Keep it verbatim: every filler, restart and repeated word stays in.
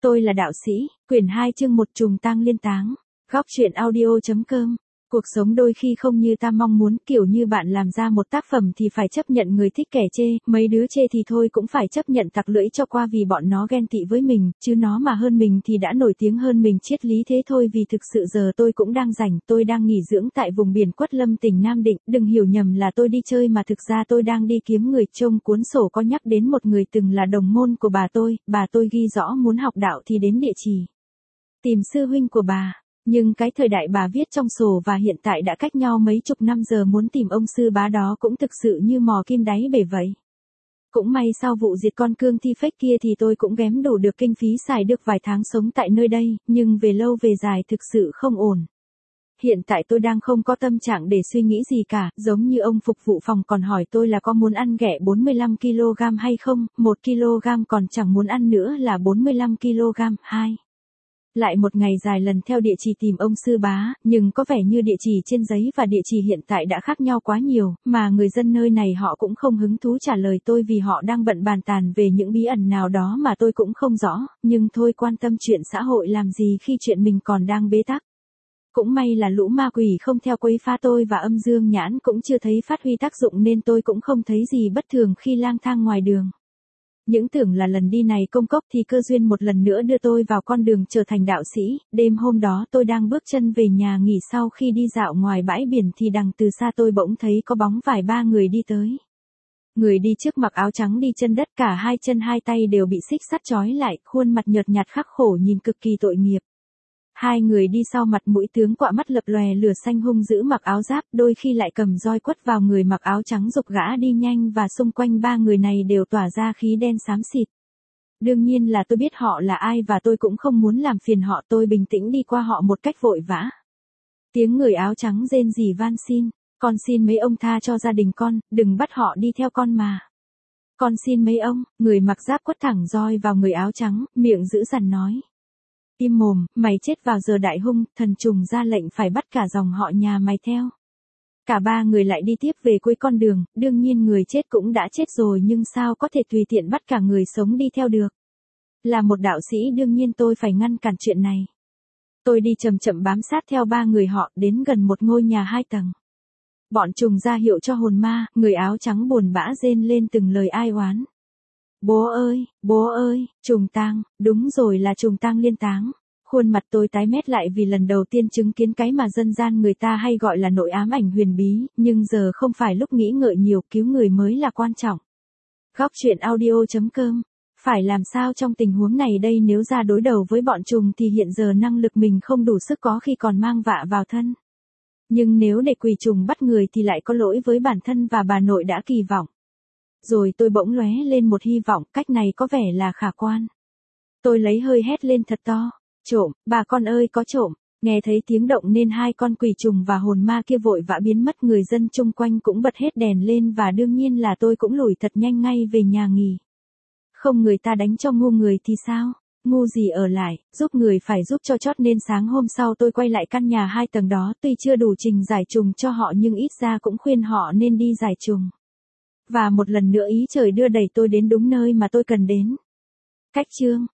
Tôi là đạo sĩ, quyển hai chương một trùng tang liên táng. Góc truyện audio.com. Cuộc sống đôi khi không như ta mong muốn, kiểu như bạn làm ra một tác phẩm thì phải chấp nhận người thích kẻ chê, mấy đứa chê thì thôi cũng phải chấp nhận tặc lưỡi cho qua vì bọn nó ghen tị với mình, chứ nó mà hơn mình thì đã nổi tiếng hơn mình triết lý thế thôi. Vì thực sự giờ tôi cũng đang rảnh, tôi đang nghỉ dưỡng tại vùng biển Quất Lâm tỉnh Nam Định, đừng hiểu nhầm là tôi đi chơi mà thực ra tôi đang đi kiếm người. Trong cuốn sổ có nhắc đến một người từng là đồng môn của bà tôi, bà tôi ghi rõ muốn học đạo thì đến địa chỉ tìm sư huynh của bà. Nhưng cái thời đại bà viết trong sổ và hiện tại đã cách nhau mấy chục năm, giờ muốn tìm ông sư bá đó cũng thực sự như mò kim đáy bể vậy. Cũng may sau vụ diệt con cương thi fake kia thì tôi cũng ghém đủ được kinh phí xài được vài tháng sống tại nơi đây, nhưng về lâu về dài thực sự không ổn. Hiện tại tôi đang không có tâm trạng để suy nghĩ gì cả, giống như ông phục vụ phòng còn hỏi tôi là có muốn ăn ghẹ bốn mươi lăm ki lô gam hay không, một ki lô gam còn chẳng muốn ăn nữa là bốn mươi lăm ki lô gam, hai. Lại một ngày dài lần theo địa chỉ tìm ông sư bá, nhưng có vẻ như địa chỉ trên giấy và địa chỉ hiện tại đã khác nhau quá nhiều, mà người dân nơi này họ cũng không hứng thú trả lời tôi vì họ đang bận bàn tàn về những bí ẩn nào đó mà tôi cũng không rõ, nhưng thôi, quan tâm chuyện xã hội làm gì khi chuyện mình còn đang bế tắc. Cũng may là lũ ma quỷ không theo quấy phá tôi và âm dương nhãn cũng chưa thấy phát huy tác dụng nên tôi cũng không thấy gì bất thường khi lang thang ngoài đường. Những tưởng là lần đi này công cốc thì cơ duyên một lần nữa đưa tôi vào con đường trở thành đạo sĩ. Đêm hôm đó tôi đang bước chân về nhà nghỉ sau khi đi dạo ngoài bãi biển thì đằng từ xa tôi bỗng thấy có bóng vài ba người đi tới. Người đi trước mặc áo trắng đi chân đất, cả hai chân hai tay đều bị xích sắt trói lại, khuôn mặt nhợt nhạt khắc khổ nhìn cực kỳ tội nghiệp. Hai người đi sau mặt mũi tướng quạ, mắt lập lòe lửa xanh, hung dữ, mặc áo giáp, đôi khi lại cầm roi quất vào người mặc áo trắng giục gã đi nhanh, và xung quanh ba người này đều tỏa ra khí đen xám xịt. Đương nhiên là tôi biết họ là ai và tôi cũng không muốn làm phiền họ, tôi bình tĩnh đi qua họ một cách vội vã. Tiếng người áo trắng rên rỉ van xin, con xin mấy ông tha cho gia đình con, đừng bắt họ đi theo con mà. Con xin mấy ông, người mặc giáp quất thẳng roi vào người áo trắng, miệng dữ dằn nói. Im mồm, mày chết vào giờ đại hung, thần trùng ra lệnh phải bắt cả dòng họ nhà mày theo. Cả ba người lại đi tiếp về cuối con đường, đương nhiên người chết cũng đã chết rồi nhưng sao có thể tùy tiện bắt cả người sống đi theo được. Là một đạo sĩ đương nhiên tôi phải ngăn cản chuyện này. Tôi đi chậm chậm bám sát theo ba người họ, đến gần một ngôi nhà hai tầng. Bọn trùng ra hiệu cho hồn ma, người áo trắng buồn bã rên lên từng lời ai oán. Bố ơi, bố ơi, trùng tang, đúng rồi, là trùng tang liên táng. Khuôn mặt tôi tái mét lại vì lần đầu tiên chứng kiến cái mà dân gian người ta hay gọi là nội ám ảnh huyền bí, nhưng giờ không phải lúc nghĩ ngợi nhiều, cứu người mới là quan trọng. Góc truyện audio.com. Phải làm sao trong tình huống này đây? Nếu ra đối đầu với bọn trùng thì hiện giờ năng lực mình không đủ sức, có khi còn mang vạ vào thân. Nhưng nếu để quỷ trùng bắt người thì lại có lỗi với bản thân và bà nội đã kỳ vọng. Rồi tôi bỗng lóe lên một hy vọng, cách này có vẻ là khả quan. Tôi lấy hơi hét lên thật to, trộm, bà con ơi có trộm. Nghe thấy tiếng động nên hai con quỷ trùng và hồn ma kia vội vã biến mất, người dân chung quanh cũng bật hết đèn lên và đương nhiên là tôi cũng lủi thật nhanh ngay về nhà nghỉ. Không người ta đánh cho ngu người thì sao? Ngu gì ở lại, giúp người phải giúp cho chót nên sáng hôm sau tôi quay lại căn nhà hai tầng đó, tuy chưa đủ trình giải trùng cho họ nhưng ít ra cũng khuyên họ nên đi giải trùng. Và một lần nữa ý trời đưa đẩy tôi đến đúng nơi mà tôi cần đến. Cách chương